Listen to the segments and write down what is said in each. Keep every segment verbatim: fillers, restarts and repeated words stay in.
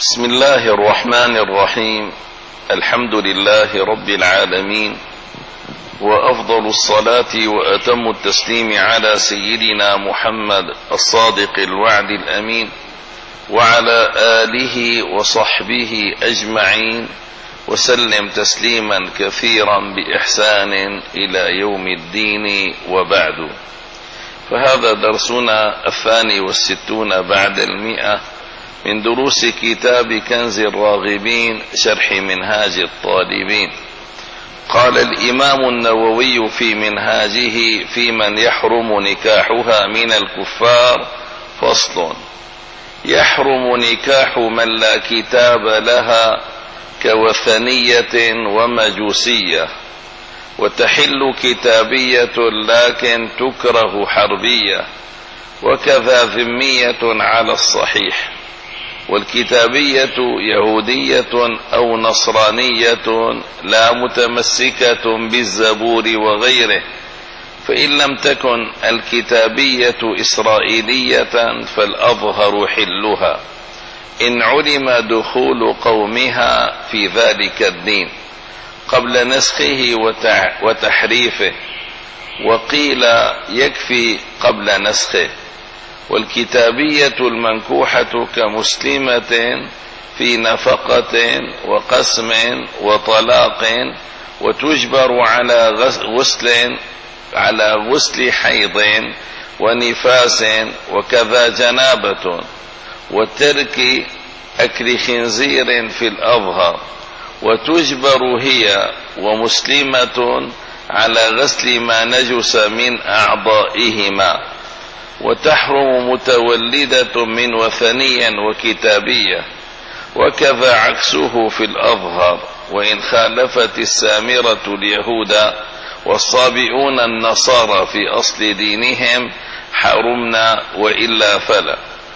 بسم الله الرحمن الرحيم. الحمد لله رب العالمين، وأفضل الصلاة وأتم التسليم على سيدنا محمد الصادق الوعد الأمين، وعلى آله وصحبه أجمعين، وسلم تسليما كثيرا بإحسان إلى يوم الدين، وبعد. فهذا درسنا الثاني والستون بعد المئة من دروس كتاب كنز الراغبين شرح منهاج الطالبين. قال الإمام النووي في منهاجه في من يحرم نكاحها من الكفار: فصل: يحرم نكاح من لا كتاب لها كوثنية ومجوسية، وتحل كتابية لكن تكره حربية، وكذا ذمية على الصحيح. والكتابية يهودية أو نصرانية لا متمسكة بالزبور وغيره، فإن لم تكن الكتابية إسرائيلية فالأظهر حلها إن علم دخول قومها في ذلك الدين قبل نسخه وتحريفه، وقيل يكفي قبل نسخه. والكتابية المنكوحة كمسلمة في نفقة وقسم وطلاق، وتجبر على غسل على غسل حيض ونفاس، وكذا جنابة، وترك أكل خنزير في الأظهر، وتجبر هي ومسلمة على غسل ما نجس من أعضائهما، وتحرم متولدة من وثنيا وكتابية، وكذا عكسه في الأظهر. وإن خالفت السامرة اليهود والصابئون النصارى في أصل دينهم حرمنا، وإلا فلا.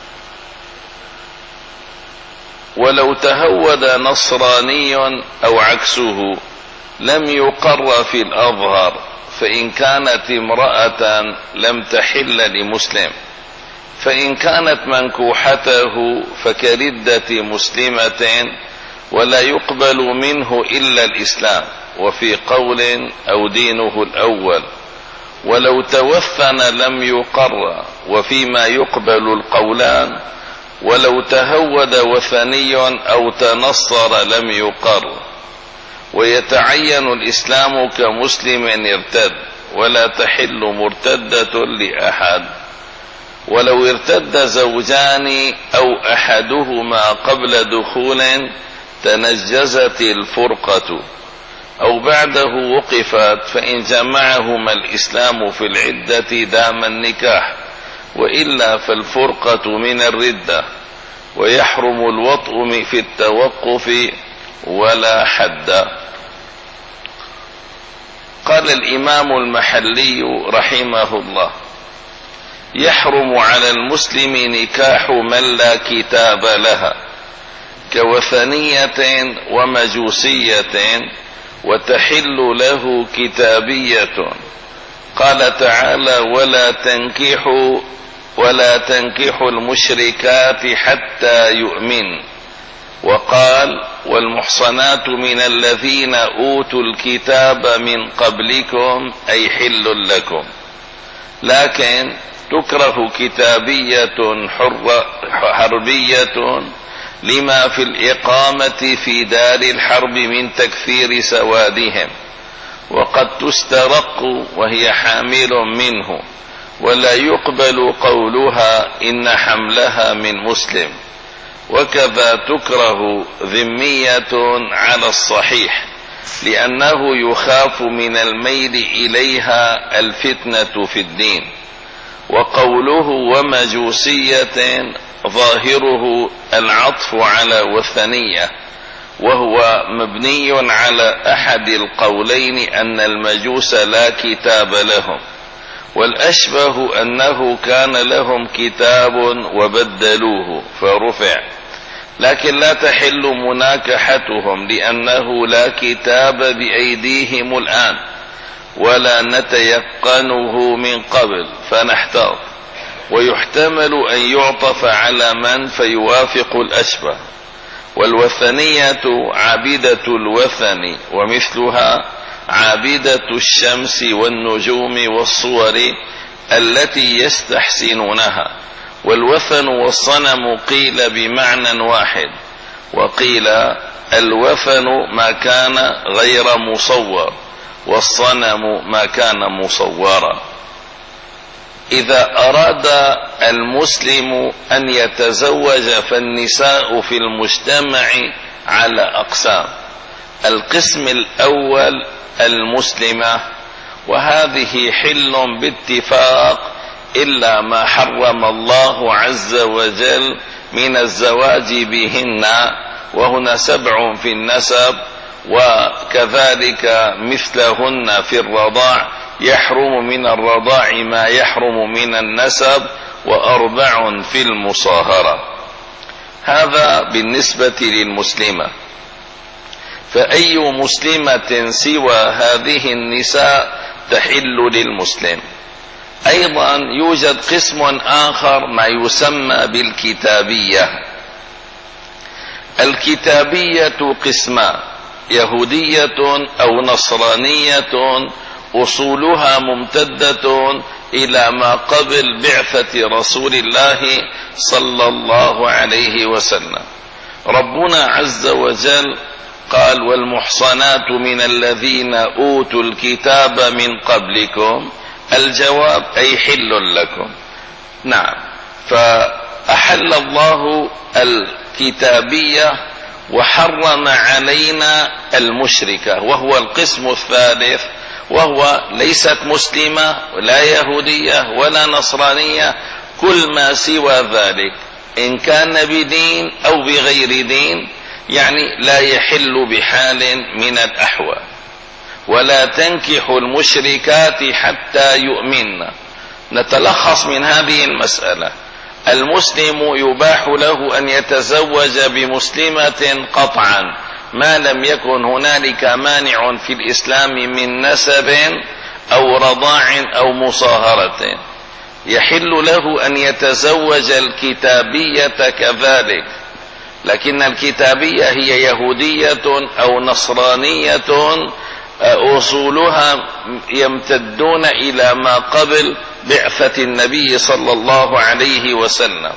ولو تهود نصراني أو عكسه لم يقر في الأظهر، فإن كانت امرأة لم تحل لمسلم، فإن كانت منكوحته فكردة مسلمة ولا يقبل منه إلا الإسلام، وفي قول أو دينه الأول. ولو توثن لم يقر، وفيما يقبل القولان. ولو تهود وثني أو تنصر لم يقر. ويتعين الإسلام كمسلم ارتد، ولا تحل مرتدة لأحد. ولو ارتد زوجان أو أحدهما قبل دخول تنجزت الفرقة، أو بعده وقفت، فإن جمعهما الإسلام في العدة دام النكاح، وإلا فالفرقة من الردة. ويحرم الوطء في التوقف ولا حد. قال الإمام المحلي رحمه الله: يحرم على المسلم نكاح من لا كتاب لها كوثنية ومجوسية، وتحل له كتابية. قال تعالى: ولا تنكحوا ولا تنكحوا المشركات حتى يؤمن. وقال: والمحصنات من الذين أوتوا الكتاب من قبلكم أي حل لكم. لكن تكره كتابية حربية لما في الإقامة في دار الحرب من تكثير سوادهم، وقد تسترق وهي حامل منه، ولا يقبل قولها إن حملها من مسلم. وكذا تكره ذمية على الصحيح، لأنه يخاف من الميل إليها الفتنة في الدين. وقوله ومجوسية ظاهره العطف على وثنية، وهو مبني على أحد القولين أن المجوس لا كتاب لهم، والأشبه أنه كان لهم كتاب وبدلوه فرفع، لكن لا تحل مناكحتهم لأنه لا كتاب بأيديهم الآن، ولا نتيقنه من قبل فنحتاط. ويحتمل أن يعطف على من فيوافق الأشبه، والوثنية عابدة الوثن ومثلها عابدة الشمس والنجوم والصور التي يستحسنونها. والوثن والصنم قيل بمعنى واحد، وقيل الوثن ما كان غير مصور والصنم ما كان مصورا. إذا أراد المسلم أن يتزوج فالنساء في المجتمع على أقسام. القسم الأول المسلمة، وهذه حل باتفاق إلا ما حرم الله عز وجل من الزواج بهن، وهنا سبع في النسب، وكذلك مثلهن في الرضاع، يحرم من الرضاع ما يحرم من النسب، وأربع في المصاهرة. هذا بالنسبة للمسلمة. فأي مسلمة سوى هذه النساء تحل للمسلم. أيضا يوجد قسم آخر ما يسمى بالكتابية. الكتابية قسمان: يهودية أو نصرانية أصولها ممتدة إلى ما قبل بعثة رسول الله صلى الله عليه وسلم. ربنا عز وجل قال: والمحصنات من الذين أوتوا الكتاب من قبلكم. الجواب: أي حل لكم. نعم، فأحل الله الكتابية وحرم علينا المشركة، وهو القسم الثالث، وهو ليست مسلمة ولا يهودية ولا نصرانية، كل ما سوى ذلك إن كان بدين أو بغير دين، يعني لا يحل بحال من الأحوال. ولا تنكحوا المشركات حتى يؤمن. نتلخص من هذه المسألة: المسلم يباح له أن يتزوج بمسلمة قطعا ما لم يكن هنالك مانع في الإسلام من نسب أو رضاع أو مصاهرة. يحل له أن يتزوج الكتابية كذلك، لكن الكتابية هي يهودية أو نصرانية أصولها يمتدون إلى ما قبل بعثة النبي صلى الله عليه وسلم.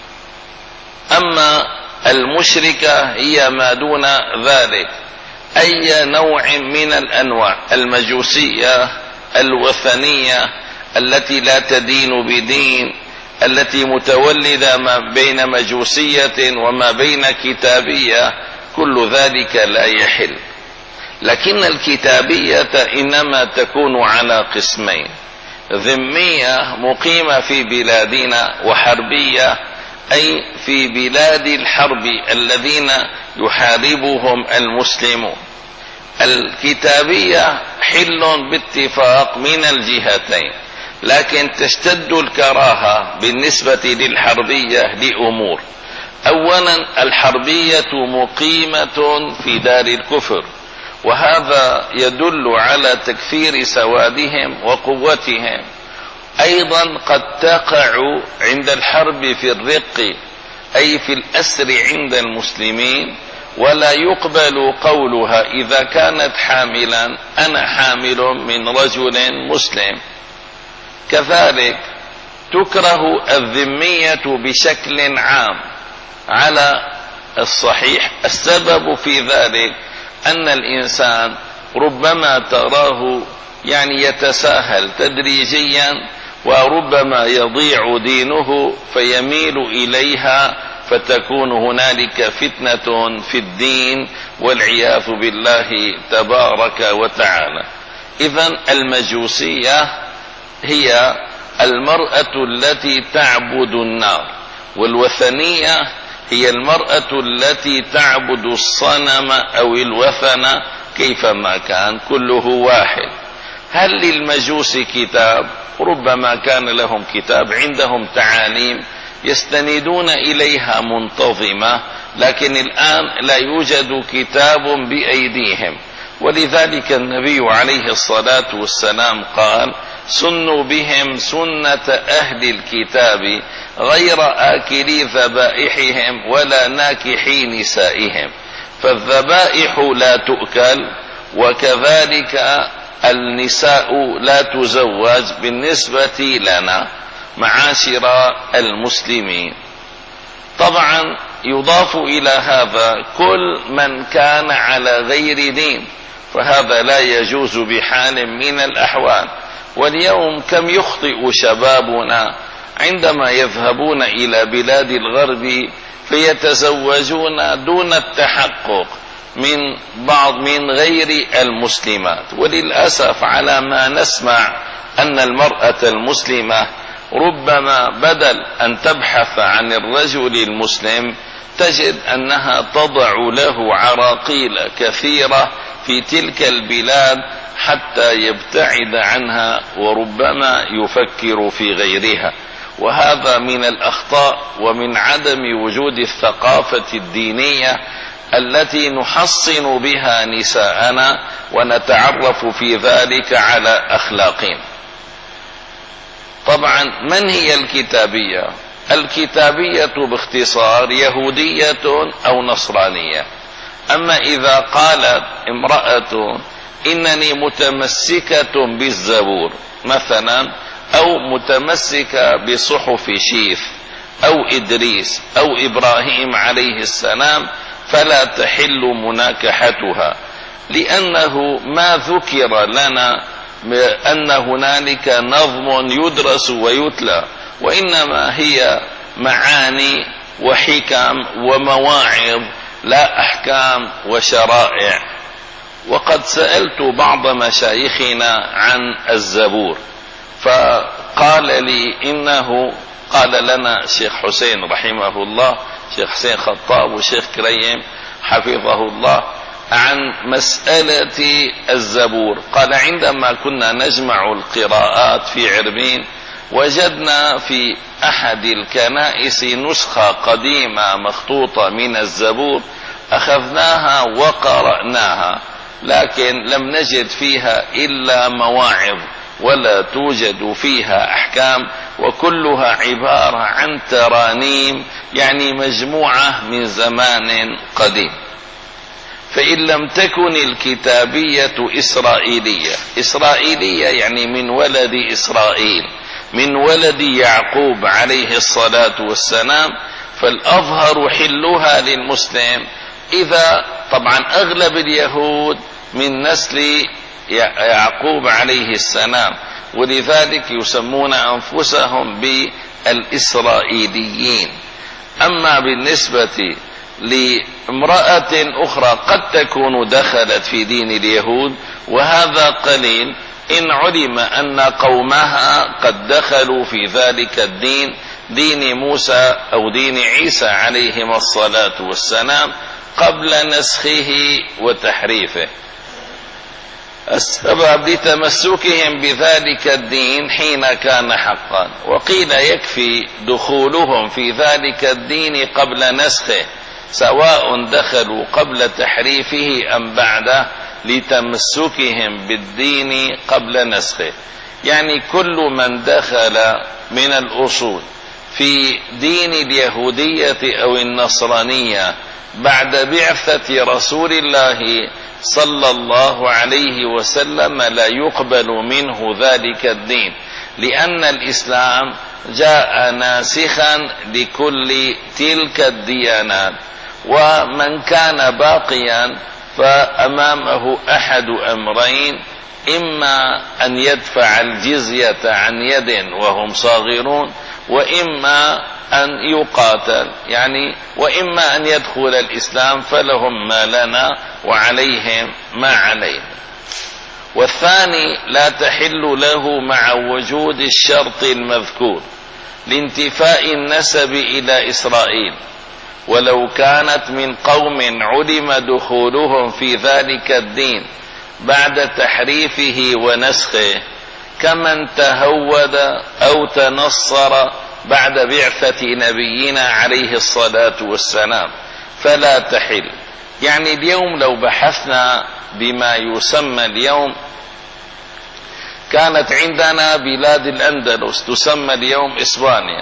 أما المشركة هي ما دون ذلك، أي نوع من الأنواع: المجوسية، الوثنية التي لا تدين بدين، التي متولدة ما بين مجوسية وما بين كتابية، كل ذلك لا يحل. لكن الكتابية إنما تكون على قسمين: ذمية مقيمة في بلادنا، وحربية أي في بلاد الحرب الذين يحاربهم المسلمون. الكتابية حل باتفاق من الجهتين، لكن تشتد الكراهة بالنسبة للحربية لأمور: أولا، الحربية مقيمة في دار الكفر، وهذا يدل على تكثير سوادهم وقوتهم. أيضا قد تقع عند الحرب في الرق، أي في الأسر عند المسلمين، ولا يقبل قولها إذا كانت حاملا: أنا حامل من رجل مسلم. كذلك تكره الذمية بشكل عام على الصحيح. السبب في ذلك أن الإنسان ربما تراه يعني يتساهل تدريجيا، وربما يضيع دينه فيميل إليها، فتكون هنالك فتنة في الدين والعياذ بالله تبارك وتعالى. إذن المجوسية هي المرأة التي تعبد النار، والوثنية هي المرأة التي تعبد الصنم أو الوثن كيفما كان، كله واحد. هل للمجوس كتاب؟ ربما كان لهم كتاب، عندهم تعاليم يستندون إليها منتظمة، لكن الآن لا يوجد كتاب بأيديهم. ولذلك النبي عليه الصلاة والسلام قال: سنوا بهم سنة أهل الكتاب غير آكلي ذبائحهم ولا ناكحي نسائهم، فالذبائح لا تؤكل، وكذلك النساء لا تزوج بالنسبة لنا معاشر المسلمين. طبعا يضاف إلى هذا كل من كان على غير دين، فهذا لا يجوز بحال من الأحوال. واليوم كم يخطئ شبابنا عندما يذهبون إلى بلاد الغرب فيتزوجون دون التحقق من بعض من غير المسلمات. وللأسف على ما نسمع أن المرأة المسلمة ربما بدل أن تبحث عن الرجل المسلم تجد أنها تضع له عراقيل كثيرة في تلك البلاد حتى يبتعد عنها، وربما يفكر في غيرها. وهذا من الأخطاء ومن عدم وجود الثقافة الدينية التي نحصن بها نساءنا ونتعرف في ذلك على أخلاقهم. طبعا من هي الكتابية؟ الكتابية باختصار يهودية أو نصرانية. أما إذا قالت امرأة إنني متمسكة بالزبور مثلا، أو متمسكة بصحف شيث أو إدريس أو إبراهيم عليه السلام، فلا تحل مناكحتها، لأنه ما ذكر لنا أن هنالك نظم يدرس ويتلى، وإنما هي معاني وحكم ومواعظ لا أحكام وشرائع. وقد سألت بعض مشايخنا عن الزبور فقال لي إنه قال لنا شيخ حسين رحمه الله، شيخ حسين خطاب وشيخ كريم حفظه الله، عن مسألة الزبور. قال عندما كنا نجمع القراءات في عربين وجدنا في أحد الكنائس نسخة قديمة مخطوطة من الزبور، أخذناها وقرأناها، لكن لم نجد فيها إلا مواعظ ولا توجد فيها أحكام، وكلها عبارة عن ترانيم، يعني مجموعة من زمان قديم. فإن لم تكن الكتابية إسرائيلية، إسرائيلية يعني من ولد إسرائيل، من ولد يعقوب عليه الصلاة والسلام، فالأظهر حلها للمسلم. إذا طبعا أغلب اليهود من نسل يعقوب عليه السلام، ولذلك يسمون أنفسهم بالإسرائيليين. أما بالنسبة لامرأة أخرى قد تكون دخلت في دين اليهود، وهذا قليل إن علم أن قومها قد دخلوا في ذلك الدين، دين موسى أو دين عيسى عليهما الصلاة والسلام، قبل نسخه وتحريفه. السبب لتمسكهم بذلك الدين حين كان حقا، وقيل يكفي دخولهم في ذلك الدين قبل نسخه، سواء دخلوا قبل تحريفه أم بعده، لتمسكهم بالدين قبل نسخه. يعني كل من دخل من الأصول في دين اليهودية أو النصرانية بعد بعثة رسول الله صلى الله عليه وسلم لا يقبل منه ذلك الدين، لأن الإسلام جاء ناسخا لكل تلك الديانات. ومن كان باقيا فأمامه أحد أمرين: إما أن يدفع الجزية عن يد وهم صاغرون، وإما أن يقاتل، يعني وإما أن يدخل الإسلام فلهم ما لنا وعليهم ما علينا. والثاني لا تحل له مع وجود الشرط المذكور لانتفاء النسب إلى إسرائيل، ولو كانت من قوم علم دخولهم في ذلك الدين بعد تحريفه ونسخه، كمن تهود أو تنصر بعد بعثة نبينا عليه الصلاة والسلام، فلا تحل. يعني اليوم لو بحثنا بما يسمى اليوم، كانت عندنا بلاد الأندلس تسمى اليوم إسبانيا،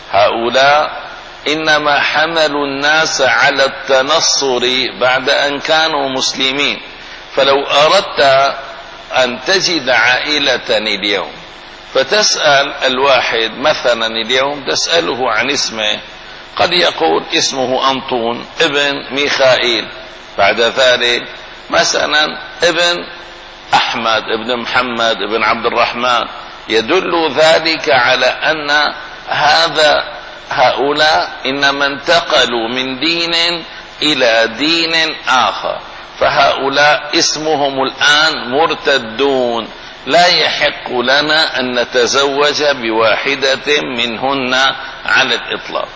هؤلاء إنما حملوا الناس على التنصر بعد أن كانوا مسلمين. فلو أردت أن تجد عائلة اليوم فتسأل الواحد مثلا اليوم تسأله عن اسمه، قد يقول اسمه أنطون ابن ميخائيل، بعد ذلك مثلا ابن أحمد ابن محمد ابن عبد الرحمن، يدل ذلك على أن هذا هؤلاء إنما انتقلوا من دين إلى دين آخر، فهؤلاء اسمهم الآن مرتدون، لا يحق لنا أن نتزوج بواحدة منهن على الإطلاق.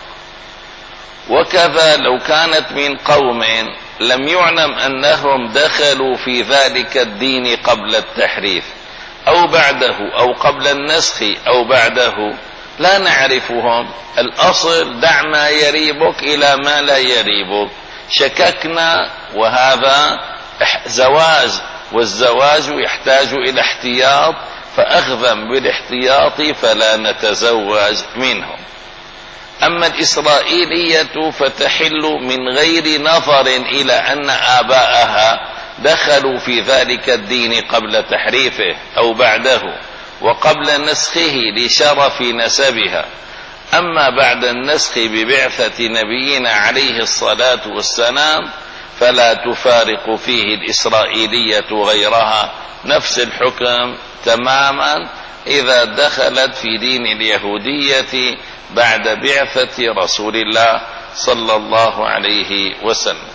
وكذا لو كانت من قوم لم يعلم أنهم دخلوا في ذلك الدين قبل التحريف أو بعده أو قبل النسخ أو بعده، لا نعرفهم، الأصل دع ما يريبك إلى ما لا يريبك، شككنا وهذا زواج، والزواج يحتاج إلى احتياط، فأخذا بالاحتياط فلا نتزوج منهم. أما الإسرائيلية فتحل من غير نظر إلى أن آباءها دخلوا في ذلك الدين قبل تحريفه أو بعده وقبل نسخه لشرف نسبها. أما بعد النسخ ببعثة نبينا عليه الصلاة والسلام فلا تفارق فيه الإسرائيلية غيرها، نفس الحكم تماما إذا دخلت في دين اليهودية بعد بعثة رسول الله صلى الله عليه وسلم.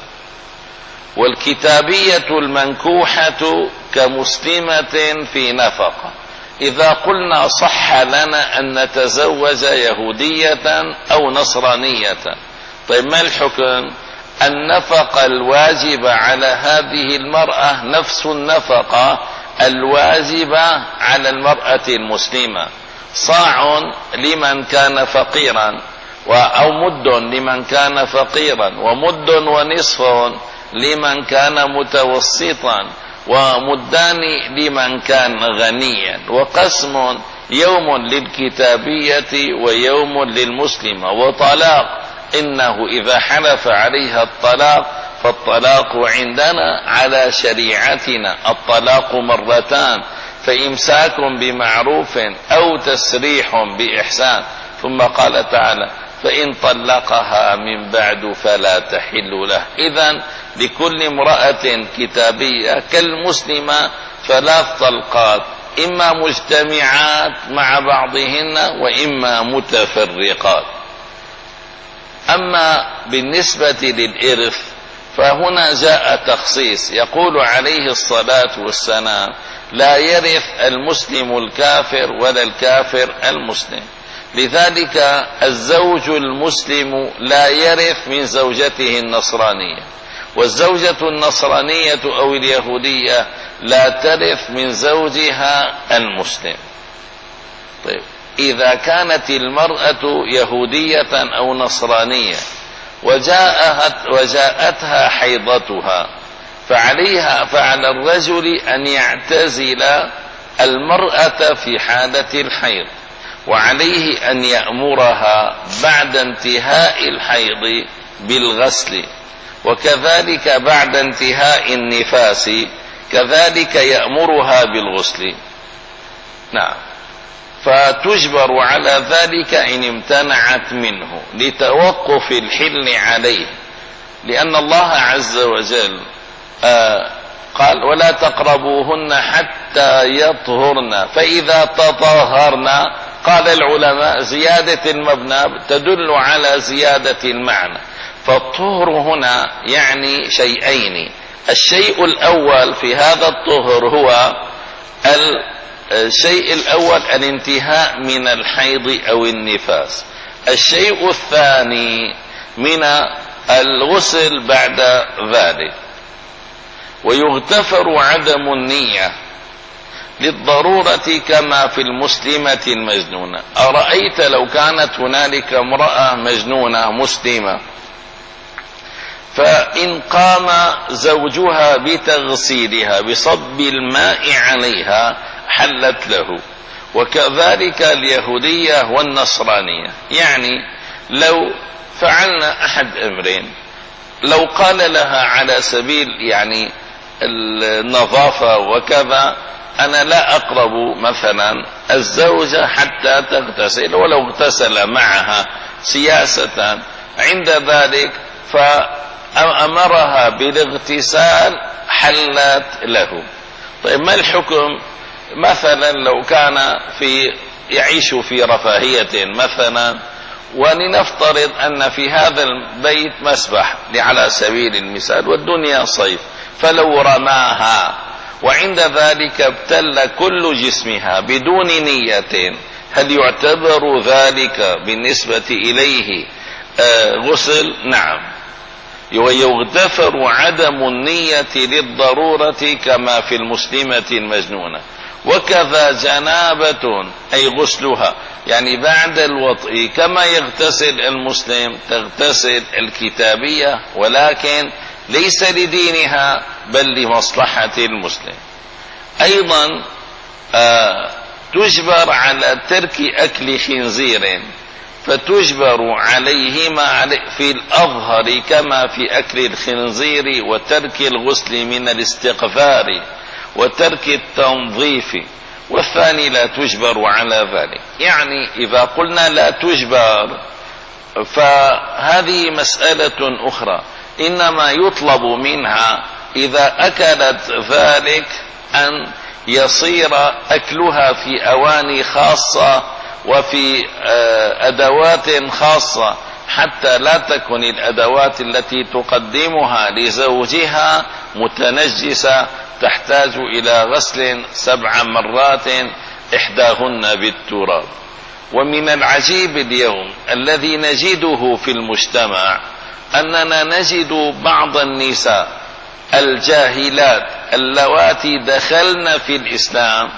والكتابية المنكوحة كمسلمة في نفقة، إذا قلنا صح لنا أن نتزوج يهودية أو نصرانية، طيب ما الحكم؟ النفقة الواجبة على هذه المرأة نفس النفقة الواجبة على المرأة المسلمة، صاع لمن كان فقيرا أو مد لمن كان فقيرا، ومد ونصف لمن كان متوسطا، ومدان لمن كان غنيا، وقسم يوم للكتابية ويوم للمسلمة، وطلاق إنه إذا حلف عليها الطلاق فالطلاق عندنا على شريعتنا الطلاق مرتان، فإمساك بمعروف أو تسريح بإحسان. ثم قال تعالى فإن طلقها من بعد فلا تحل له. إذن لكل امرأة كتابية كالمسلمة ثلاث طلقات، إما مجتمعات مع بعضهن وإما متفرقات. أما بالنسبة للإرث فهنا جاء تخصيص، يقول عليه الصلاة والسلام لا يرث المسلم الكافر ولا الكافر المسلم، لذلك الزوج المسلم لا يرث من زوجته النصرانية، والزوجة النصرانية أو اليهودية لا ترث من زوجها المسلم. طيب إذا كانت المرأة يهودية أو نصرانية وجاءت وجاءتها حيضتها فعليها فعلى الرجل أن يعتزل المرأة في حالة الحيض، وعليه أن يأمرها بعد انتهاء الحيض بالغسل، وكذلك بعد انتهاء النفاس كذلك يأمرها بالغسل. نعم، فتجبر على ذلك إن امتنعت منه لتوقف الحل عليه، لأن الله عز وجل آه قال ولا تقربوهن حتى يطهرن فإذا تطهرن. قال العلماء زيادة المبنى تدل على زيادة المعنى، فالطهر هنا يعني شيئين، الشيء الأول في هذا الطهر هو الشيء الأول الانتهاء من الحيض أو النفاس، الشيء الثاني من الغسل بعد ذلك. ويغتفر عدم النية للضرورة كما في المسلمة المجنونة. أرأيت لو كانت هنالك امرأة مجنونة مسلمة فإن قام زوجها بتغسيلها بصب الماء عليها حلت له، وكذلك اليهودية والنصرانية. يعني لو فعلنا أحد أمرين، لو قال لها على سبيل يعني النظافة وكذا أنا لا أقرب مثلا الزوجة حتى تغتسل، ولو اغتسل معها سياسة عند ذلك فأمرها بالاغتسال حلت له. طيب ما الحكم مثلا لو كان في يعيش في رفاهية مثلا، ولنفترض أن في هذا البيت مسبح على سبيل المثال والدنيا صيف، فلو رماها وعند ذلك ابتل كل جسمها بدون نية، هل يعتبر ذلك بالنسبة إليه غسل؟ نعم، ويغتفر عدم النية للضرورة كما في المسلمة المجنونة. وكذا جنابة أي غسلها، يعني بعد الوطء كما يغتسل المسلم تغتسل الكتابية، ولكن ليس لدينها بل لمصلحة المسلم. أيضا آه تجبر على ترك أكل خنزير، فتجبر عليهما في الأظهر كما في أكل الخنزير وترك الغسل من الاستغفار وترك التنظيف، والثاني لا تجبر على ذلك. يعني إذا قلنا لا تجبر فهذه مسألة أخرى، إنما يطلب منها إذا أكلت ذلك أن يصير أكلها في أواني خاصة وفي أدوات خاصة، حتى لا تكون الأدوات التي تقدمها لزوجها متنجسة تحتاج إلى غسل سبع مرات إحداهن بالتراب. ومن العجيب اليوم الذي نجده في المجتمع أننا نجد بعض النساء الجاهلات اللواتي دخلن في الإسلام.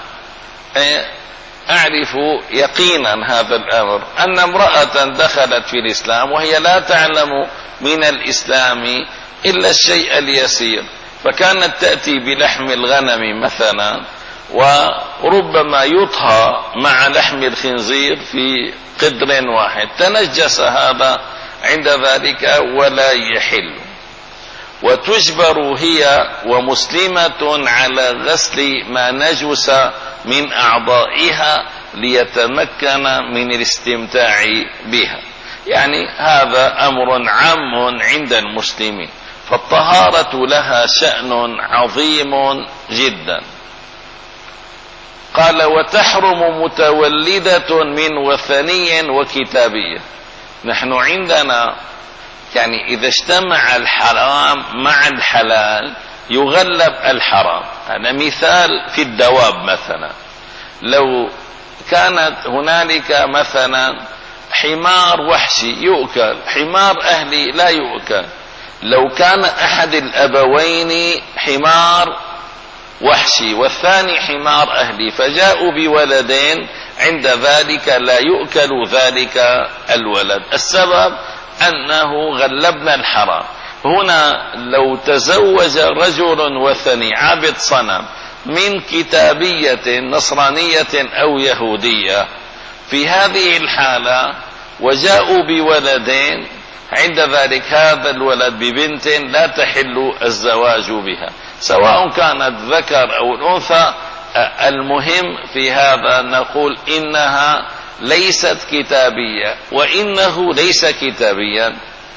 أعرف يقينا هذا الأمر، أن امرأة دخلت في الإسلام وهي لا تعلم من الإسلام إلا الشيء اليسير، فكانت تأتي بلحم الغنم مثلا وربما يطهى مع لحم الخنزير في قدر واحد، تنجس هذا عند ذلك ولا يحل. وتجبر هي ومسلمة على غسل ما نجس من أعضائها ليتمكن من الاستمتاع بها. يعني هذا أمر عام عند المسلمين، فالطهارة لها شأن عظيم جدا. قال وتحرم متولدة من وثني وكتابية. نحن عندنا يعني إذا اجتمع الحرام مع الحلال يغلب الحرام. هذا مثال في الدواب مثلا، لو كانت هنالك مثلا حمار وحشي يؤكل، حمار أهلي لا يؤكل. لو كان أحد الأبوين حمار وحشي والثاني حمار أهلي فجاءوا بولدين، عند ذلك لا يؤكل ذلك الولد. السبب أنه غلبنا الحرام. هنا لو تزوج رجل وثني عابد صنم من كتابية نصرانية أو يهودية في هذه الحالة وجاءوا بولدين، عند ذلك هذا الولد ببنت لا تحل الزواج بها سواء كانت ذكر أو الأنثى. المهم في هذا نقول إنها ليست كتابية، وإنه ليس كتابيا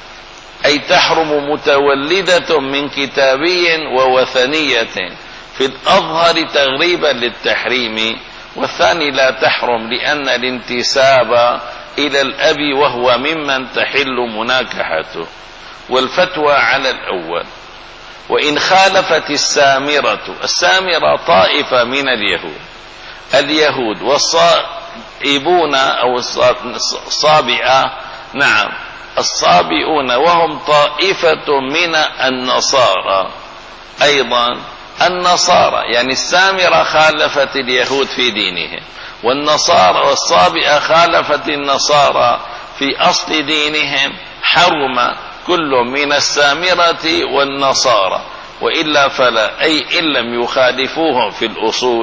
أي تحرم متولدة من كتابي ووثنية في الأظهر تغريبا للتحريم، والثاني لا تحرم لأن الانتساب إلى الأب وهو ممن تحل مناكحته. والفتوى على الأول. وإن خالفت السامرة، السامرة طائفة من اليهود، اليهود والصائبون أو الصابئة، نعم الصابئون وهم طائفة من النصارى. أيضا النصارى يعني السامرة خالفت اليهود في دينهم، والنصارى والصابئة خالفت النصارى في أصل دينهم، حرم كل من السامرة والنصارى، وإلا فلا، أي إن لم يخالفوهم في الأصول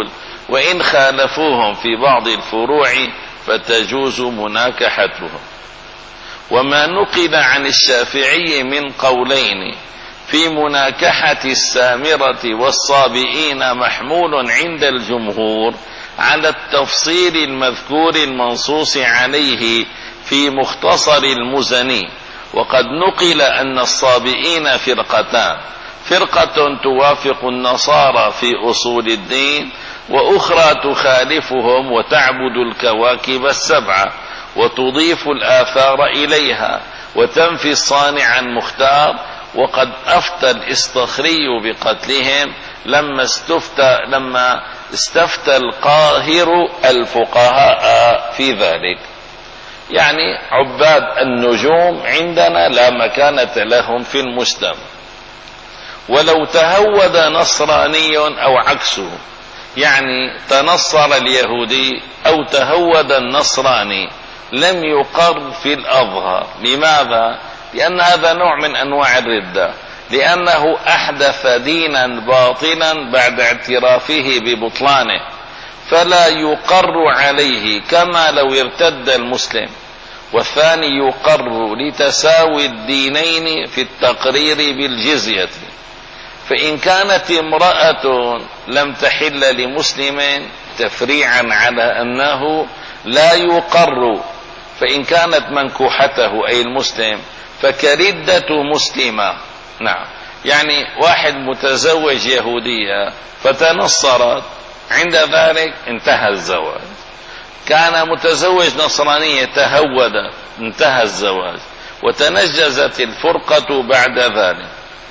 وإن خالفوهم في بعض الفروع فتجوز مناكحتهم. وما نقل عن الشافعي من قولين في مناكحة السامرة والصابئين محمول عند الجمهور على التفصيل المذكور المنصوص عليه في مختصر المزني. وقد نقل أن الصابئين فرقتان: فرقة توافق النصارى في أصول الدين، وأخرى تخالفهم وتعبد الكواكب السبعة وتضيف الآثار إليها وتنفي الصانع المختار. وقد أفتى الإصطخري بقتلهم لما استفتى لما استفتى القاهر الفقهاء في ذلك. يعني عباد النجوم عندنا لا مكانة لهم في المجتمع. ولو تهود نصراني أو عكسه، يعني تنصر اليهودي أو تهود النصراني، لم يقر في الأظهر. لماذا؟ لأن هذا نوع من أنواع الردة، لأنه أحدث دينا باطلا بعد اعترافه ببطلانه، فلا يقر عليه كما لو ارتد المسلم. والثاني يقر لتساوي الدينين في التقرير بالجزية. فإن كانت امرأة لم تحل لمسلم تفريعا على أنه لا يقر، فإن كانت منكوحته أي المسلم فكردة مسلمة. نعم، يعني واحد متزوج يهودية فتنصرت، عند ذلك انتهى الزواج. كان متزوج نصرانية تهود، انتهى الزواج، وتنجزت الفرقة بعد ذلك.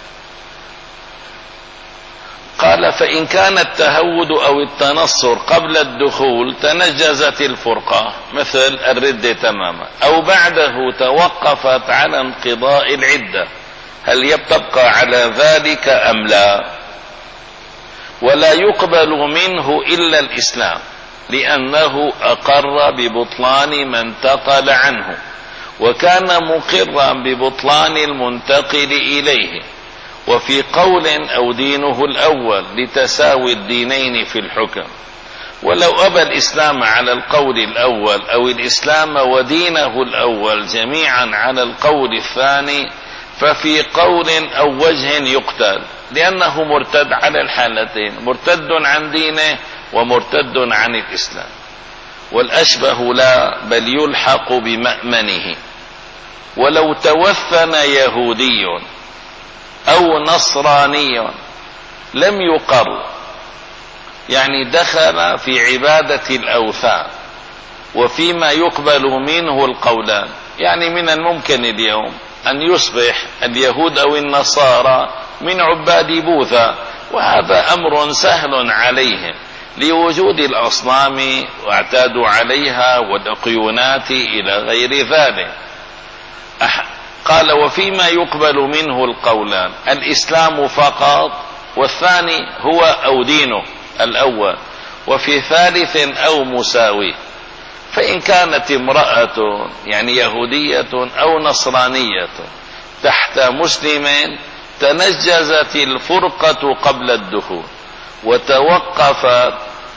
قال: فإن كان التهود أو التنصر قبل الدخول تنجزت الفرقة مثل الردة تماما، أو بعده توقفت على انقضاء العدة، هل يبقى على ذلك أم لا؟ ولا يقبل منه إلا الإسلام، لأنه أقر ببطلان ما انتقل عنه، وكان مقرا ببطلان المنتقل إليه. وفي قول: أو دينه الأول، لتساوي الدينين في الحكم. ولو أبى الإسلام على القول الأول أو الإسلام ودينه الأول جميعا على القول الثاني، ففي قول أو وجه يقتل، لأنه مرتد على الحالتين، مرتد عن دينه ومرتد عن الإسلام. والأشبه لا، بل يلحق بمأمنه. ولو توثن يهودي أو نصراني لم يقر، يعني دخل في عبادة الأوثان، وفيما يقبل منه القولان. يعني من الممكن اليوم أن يصبح اليهود أو النصارى من عباد بوذا، وهذا أمر سهل عليهم لوجود الأصنام واعتادوا عليها والأقيونات إلى غير ذلك. قال: وفيما يقبل منه القولان، الإسلام فقط، والثاني هو أو دينه الأول، وفي ثالث أو مساوي. فإن كانت امرأة يعني يهودية أو نصرانية تحت مسلم تنجزت الفرقة قبل الدخول، وتوقفت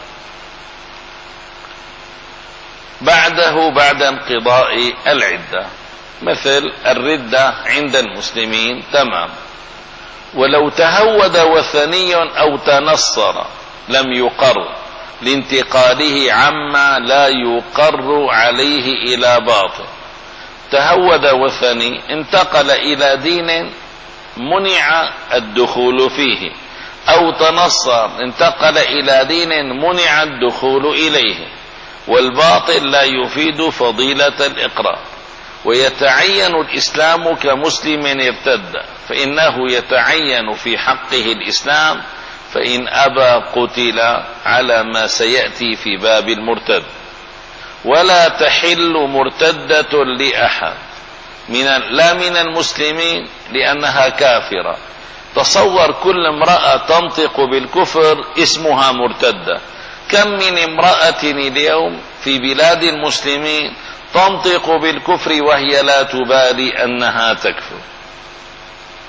بعده بعد انقضاء العدة، مثل الردة عند المسلمين تمام. ولو تهود وثني أو تنصر لم يقر، لانتقاله عما لا يقر عليه إلى باطل. تهود وثني انتقل إلى دين منع الدخول فيه، أو تنصر انتقل إلى دين منع الدخول إليه، والباطل لا يفيد فضيلة الإقرار. ويتعين الإسلام كمسلم ارتد، فإنه يتعين في حقه الإسلام، فإن أبى قتل على ما سيأتي في باب المرتد. ولا تحل مرتدة لأحد من لا من المسلمين لأنها كافرة. تصور كل امرأة تنطق بالكفر اسمها مرتدة. كم من امرأة اليوم في بلاد المسلمين تنطق بالكفر وهي لا تبالي أنها تكفر.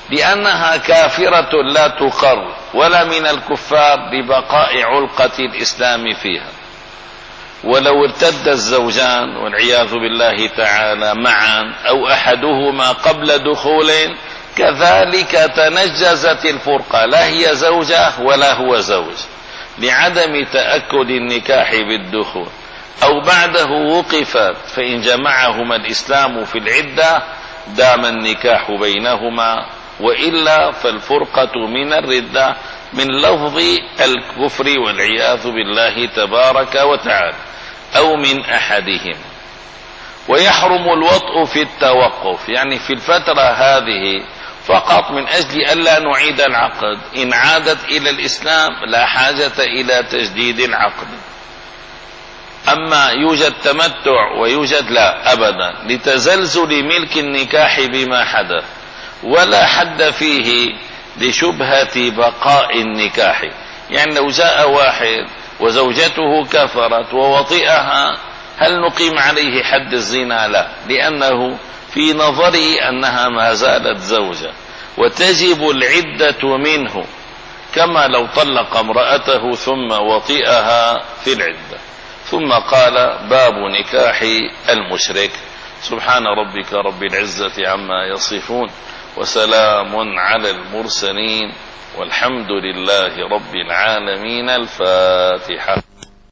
لأنها كافرة لا تقر، ولا من الكفار لبقاء علقة الإسلام فيها. ولو ارتد الزوجان والعياذ بالله تعالى معا أو أحدهما قبل دخول، كذلك تنجزت الفرقة، لا هي زوجة ولا هو زوج، لعدم تأكد النكاح بالدخول، أو بعده وقفت، فإن جمعهما الإسلام في العدة دام النكاح بينهما، وإلا فالفرقة من الردة من لفظ الكفر والعياذ بالله تبارك وتعالى أو من أحدهم. ويحرم الوطء في التوقف، يعني في الفترة هذه فقط من أجل ألا نعيد العقد، إن عادت إلى الإسلام لا حاجة إلى تجديد العقد. أما يوجد تمتع ويوجد لا أبدا، لتزلزل ملك النكاح بما حدث، ولا حد فيه لشبهة بقاء النكاح. يعني لو جاء واحد وزوجته كفرت ووطئها، هل نقيم عليه حد الزنا؟ لا، لأنه في نظره أنها ما زالت زوجة، وتجب العدة منه، كما لو طلق امرأته ثم وطئها في العدة. ثم قال: باب نكاح المشرك. سبحان ربك رب العزة عما يصفون، وسلام على المرسلين، والحمد لله رب العالمين. الفاتحة.